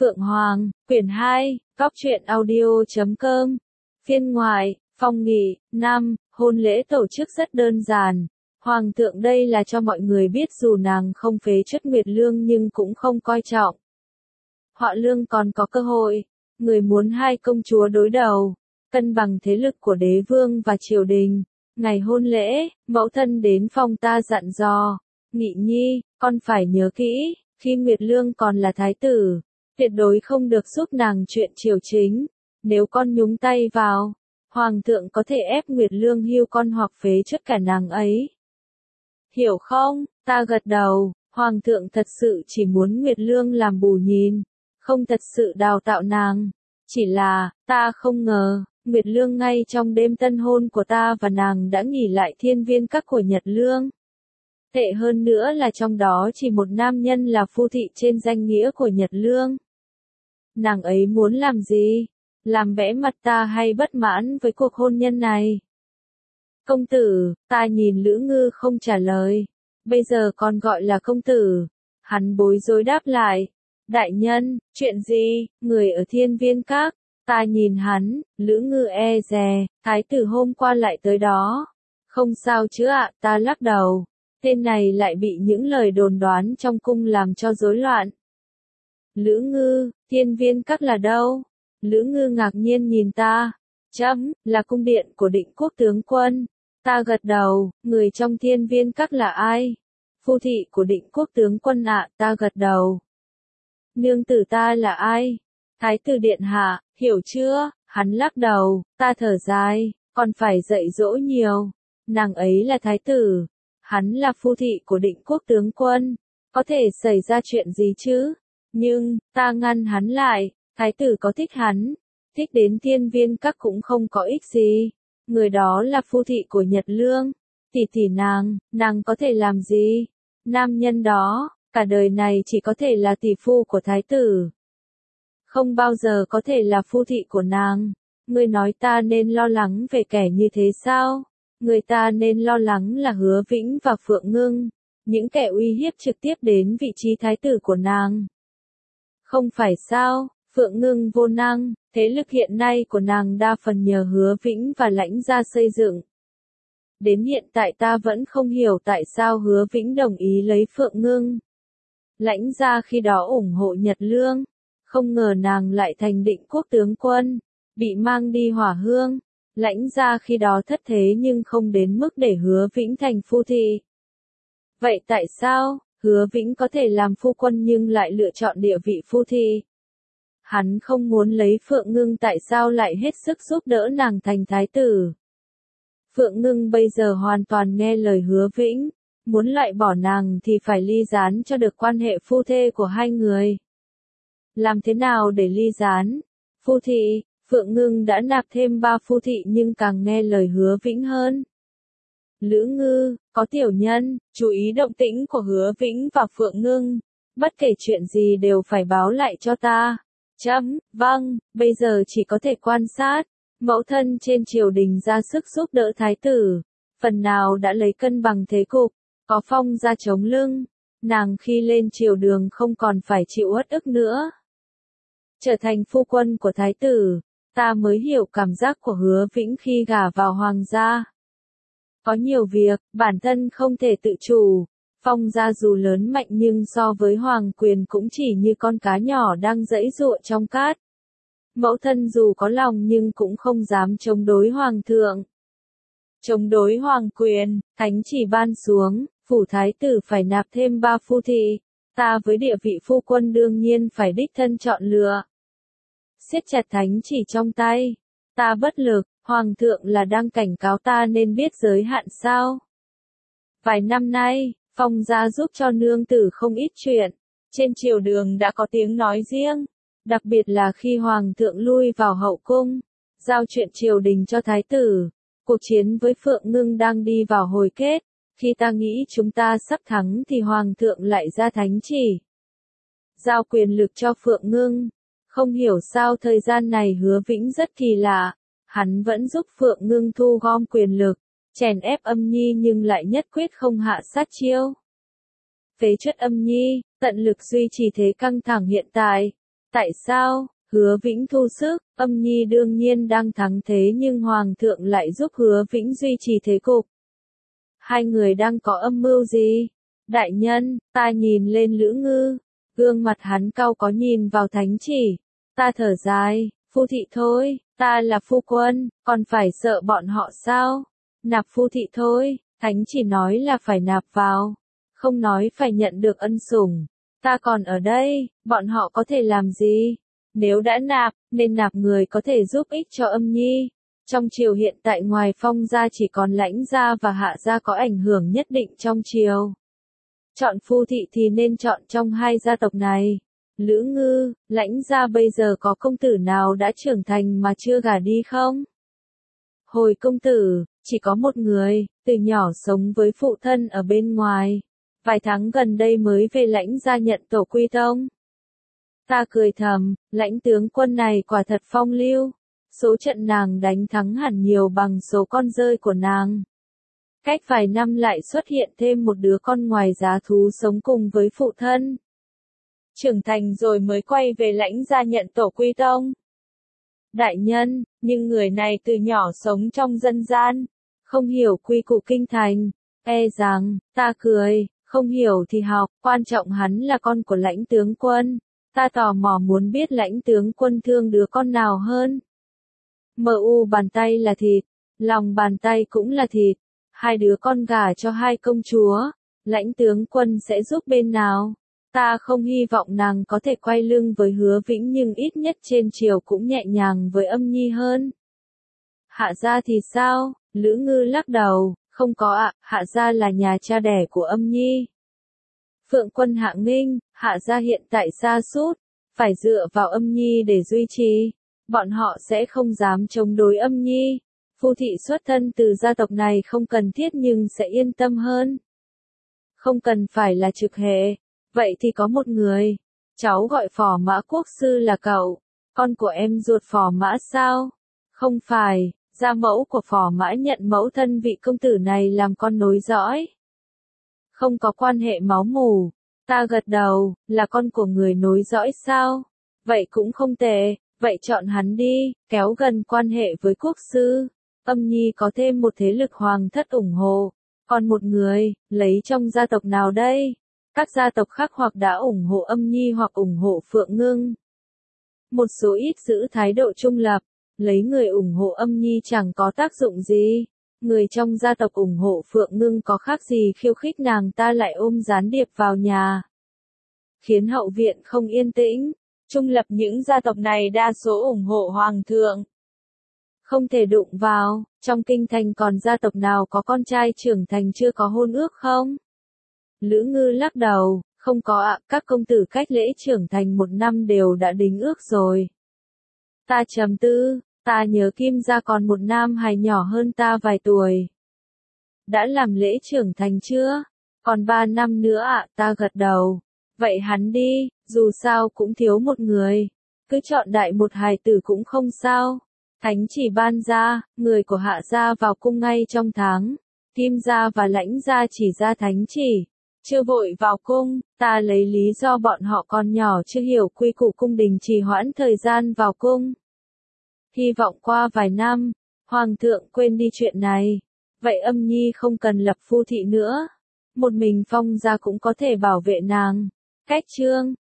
Phượng Hoàng, quyển 2, Cóc truyện audio.com. Phiên ngoại, phong nghị, năm, hôn lễ tổ chức rất đơn giản. Hoàng thượng đây là cho mọi người biết dù nàng không phế truất Nguyệt Lương nhưng cũng không coi trọng. Họ Lương còn có cơ hội, người muốn hai công chúa đối đầu, cân bằng thế lực của đế vương và triều đình. Ngày hôn lễ, mẫu thân đến phòng ta dặn dò, Nghị Nhi, con phải nhớ kỹ, khi Nguyệt Lương còn là thái tử, tuyệt đối không được giúp nàng chuyện triều chính. Nếu con nhúng tay vào, Hoàng thượng có thể ép Nguyệt Lương hưu con hoặc phế truất cả nàng ấy. Hiểu không? Ta gật đầu, Hoàng thượng thật sự chỉ muốn Nguyệt Lương làm bù nhìn, không thật sự đào tạo nàng. Chỉ là, ta không ngờ, Nguyệt Lương ngay trong đêm tân hôn của ta và nàng đã nghỉ lại Thiên Viên Các của Nhật Lương. Tệ hơn nữa là trong đó chỉ một nam nhân là phu thị trên danh nghĩa của Nhật Lương. Nàng ấy muốn làm gì? Làm bẽ mặt ta hay bất mãn với cuộc hôn nhân này? Công tử, ta nhìn Lữ Ngư không trả lời. Bây giờ còn gọi là công tử. Hắn bối rối đáp lại. Đại nhân, chuyện gì? Người ở Thiên Viên Các. Ta nhìn hắn, Lữ Ngư e dè, thái tử hôm qua lại tới đó. Không sao chứ ạ, ta lắc đầu. Tên này lại bị những lời đồn đoán trong cung làm cho rối loạn. Lữ Ngư, Thiên Viên Các là đâu? Lữ Ngư ngạc nhiên nhìn ta. Chấm, là cung điện của Định Quốc tướng quân. Ta gật đầu, người trong Thiên Viên Các là ai? Phu thị của Định Quốc tướng quân ạ, ta gật đầu. Nương tử ta là ai? Thái tử điện hạ, hiểu chưa? Hắn lắc đầu, ta thở dài, còn phải dạy dỗ nhiều. Nàng ấy là thái tử, hắn là phu thị của Định Quốc tướng quân, có thể xảy ra chuyện gì chứ? Nhưng, ta ngăn hắn lại, thái tử có thích hắn, thích đến Thiên Viên Các cũng không có ích gì. Người đó là phu thị của Nhật Lương, tỷ nàng có thể làm gì? Nam nhân đó, cả đời này chỉ có thể là tỷ phu của thái tử. Không bao giờ có thể là phu thị của nàng. Ngươi nói ta nên lo lắng về kẻ như thế sao? Người ta nên lo lắng là Hứa Vĩnh và Phượng Ngưng, những kẻ uy hiếp trực tiếp đến vị trí thái tử của nàng. Không phải sao? Phượng Ngưng vô năng, thế lực hiện nay của nàng đa phần nhờ Hứa Vĩnh và Lãnh Gia xây dựng. Đến hiện tại ta vẫn không hiểu tại sao Hứa Vĩnh đồng ý lấy Phượng Ngưng. Lãnh Gia khi đó ủng hộ Nhật Lương, không ngờ nàng lại thành Định Quốc tướng quân, bị mang đi hỏa hương. Lãnh Gia khi đó thất thế nhưng không đến mức để Hứa Vĩnh thành phu thị. Vậy tại sao, Hứa Vĩnh có thể làm phu quân nhưng lại lựa chọn địa vị phu thị? Hắn không muốn lấy Phượng Ngưng tại sao lại hết sức giúp đỡ nàng thành thái tử? Phượng Ngưng bây giờ hoàn toàn nghe lời Hứa Vĩnh, muốn loại bỏ nàng thì phải ly gián cho được quan hệ phu thê của hai người. Làm thế nào để ly gián? Phu thị, Phượng Ngưng đã nạp thêm 3 phu thị nhưng càng nghe lời Hứa Vĩnh hơn. Lữ Ngư, có tiểu nhân, chú ý động tĩnh của Hứa Vĩnh và Phượng Ngưng, bất kể chuyện gì đều phải báo lại cho ta. Chấm, vâng, bây giờ chỉ có thể quan sát. Mẫu thân trên triều đình ra sức giúp đỡ thái tử, phần nào đã lấy cân bằng thế cục, có Phong ra chống lưng, nàng khi lên triều đường không còn phải chịu uất ức nữa. Trở thành phu quân của thái tử, ta mới hiểu cảm giác của Hứa Vĩnh khi gả vào hoàng gia. Có nhiều việc, bản thân không thể tự chủ, Phong gia dù lớn mạnh nhưng so với hoàng quyền cũng chỉ như con cá nhỏ đang giãy giụa trong cát. Mẫu thân dù có lòng nhưng cũng không dám chống đối hoàng thượng. Chống đối hoàng quyền, thánh chỉ ban xuống, phủ thái tử phải nạp thêm 3 phu thị, ta với địa vị phu quân đương nhiên phải đích thân chọn lựa. Siết chặt thánh chỉ trong tay, ta bất lực, hoàng thượng là đang cảnh cáo ta nên biết giới hạn sao? Vài năm nay, Phong gia giúp cho nương tử không ít chuyện, trên triều đường đã có tiếng nói riêng. Đặc biệt là khi Hoàng thượng lui vào hậu cung, giao chuyện triều đình cho thái tử, cuộc chiến với Phượng Ngưng đang đi vào hồi kết, khi ta nghĩ chúng ta sắp thắng thì Hoàng thượng lại ra thánh chỉ. Giao quyền lực cho Phượng Ngưng, không hiểu sao thời gian này Hứa Vĩnh rất kỳ lạ, hắn vẫn giúp Phượng Ngưng thu gom quyền lực, chèn ép Âm Nhi nhưng lại nhất quyết không hạ sát chiêu. Phế truất Âm Nhi, tận lực duy trì thế căng thẳng hiện tại. Tại sao? Hứa Vĩnh thu sức, Âm Nhi đương nhiên đang thắng thế nhưng Hoàng thượng lại giúp Hứa Vĩnh duy trì thế cục. Hai người đang có âm mưu gì? Đại nhân, ta nhìn lên Lữ Ngư, gương mặt hắn cau có nhìn vào thánh chỉ. Ta thở dài, phu thị thôi, ta là phu quân, còn phải sợ bọn họ sao? Nạp phu thị thôi, thánh chỉ nói là phải nạp vào, không nói phải nhận được ân sủng. Ta còn ở đây, bọn họ có thể làm gì? Nếu đã nạp, nên nạp người có thể giúp ích cho Âm Nhi. Trong triều hiện tại ngoài Phong gia chỉ còn Lãnh gia và Hạ gia có ảnh hưởng nhất định trong triều. Chọn phu thị thì nên chọn trong hai gia tộc này. Lữ Ngư, Lãnh gia bây giờ có công tử nào đã trưởng thành mà chưa gả đi không? Hồi công tử, chỉ có một người, từ nhỏ sống với phụ thân ở bên ngoài. Vài tháng gần đây mới về Lãnh gia nhận tổ quy tông. Ta cười thầm, Lãnh tướng quân này quả thật phong lưu. Số trận nàng đánh thắng hẳn nhiều bằng số con rơi của nàng. Cách vài năm lại xuất hiện thêm một đứa con ngoài giá thú sống cùng với phụ thân. Trưởng thành rồi mới quay về Lãnh gia nhận tổ quy tông. Đại nhân, nhưng người này từ nhỏ sống trong dân gian, không hiểu quy củ kinh thành. E rằng, ta cười, không hiểu thì học, quan trọng hắn là con của Lãnh tướng quân. Ta tò mò muốn biết Lãnh tướng quân thương đứa con nào hơn. MU bàn tay là thịt, lòng bàn tay cũng là thịt. Hai đứa con gả cho hai công chúa, Lãnh tướng quân sẽ giúp bên nào? Ta không hy vọng nàng có thể quay lưng với Hứa Vĩnh nhưng ít nhất trên triều cũng nhẹ nhàng với Âm Nhi hơn. Hạ gia thì sao? Lữ Ngư lắc đầu, không có ạ, Hạ gia là nhà cha đẻ của Âm Nhi. Phượng quân Hạ Nghinh, Hạ gia hiện tại sa sút, phải dựa vào Âm Nhi để duy trì. Bọn họ sẽ không dám chống đối Âm Nhi. Phu thị xuất thân từ gia tộc này không cần thiết nhưng sẽ yên tâm hơn. Không cần phải là trực hệ. Vậy thì có một người. Cháu gọi Phò Mã Quốc sư là cậu. Con của em ruột Phò Mã sao? Không phải, gia mẫu của Phò Mã nhận mẫu thân vị công tử này làm con nối dõi. Không có quan hệ máu mủ. Ta gật đầu, là con của người nối dõi sao? Vậy cũng không tệ, vậy chọn hắn đi, kéo gần quan hệ với quốc sư. Âm Nhi có thêm một thế lực hoàng thất ủng hộ. Còn một người, lấy trong gia tộc nào đây? Các gia tộc khác hoặc đã ủng hộ Âm Nhi hoặc ủng hộ Phượng Ngưng. Một số ít giữ thái độ trung lập, lấy người ủng hộ Âm Nhi chẳng có tác dụng gì. Người trong gia tộc ủng hộ Phượng Ngưng có khác gì khiêu khích nàng ta lại ôm gián điệp vào nhà. Khiến hậu viện không yên tĩnh, trung lập những gia tộc này đa số ủng hộ Hoàng thượng. Không thể đụng vào, trong kinh thành còn gia tộc nào có con trai trưởng thành chưa có hôn ước không? Lữ Ngư lắc đầu, không có ạ, các công tử cách lễ trưởng thành 1 năm đều đã đính ước rồi. Ta trầm tư, ta nhớ Kim gia còn một nam hài nhỏ hơn ta vài tuổi. Đã làm lễ trưởng thành chưa? Còn 3 năm nữa ạ, ta gật đầu. Vậy hắn đi, dù sao cũng thiếu một người. Cứ chọn đại một hài tử cũng không sao. Thánh chỉ ban ra, người của Hạ gia vào cung ngay trong tháng. Kim gia và Lãnh gia chỉ ra thánh chỉ. Chưa vội vào cung, ta lấy lý do bọn họ còn nhỏ chưa hiểu quy củ cung đình trì hoãn thời gian vào cung. Hy vọng qua vài năm, Hoàng thượng quên đi chuyện này. Vậy Âm Nhi không cần lập phu thị nữa. Một mình Phong gia cũng có thể bảo vệ nàng. Cách chương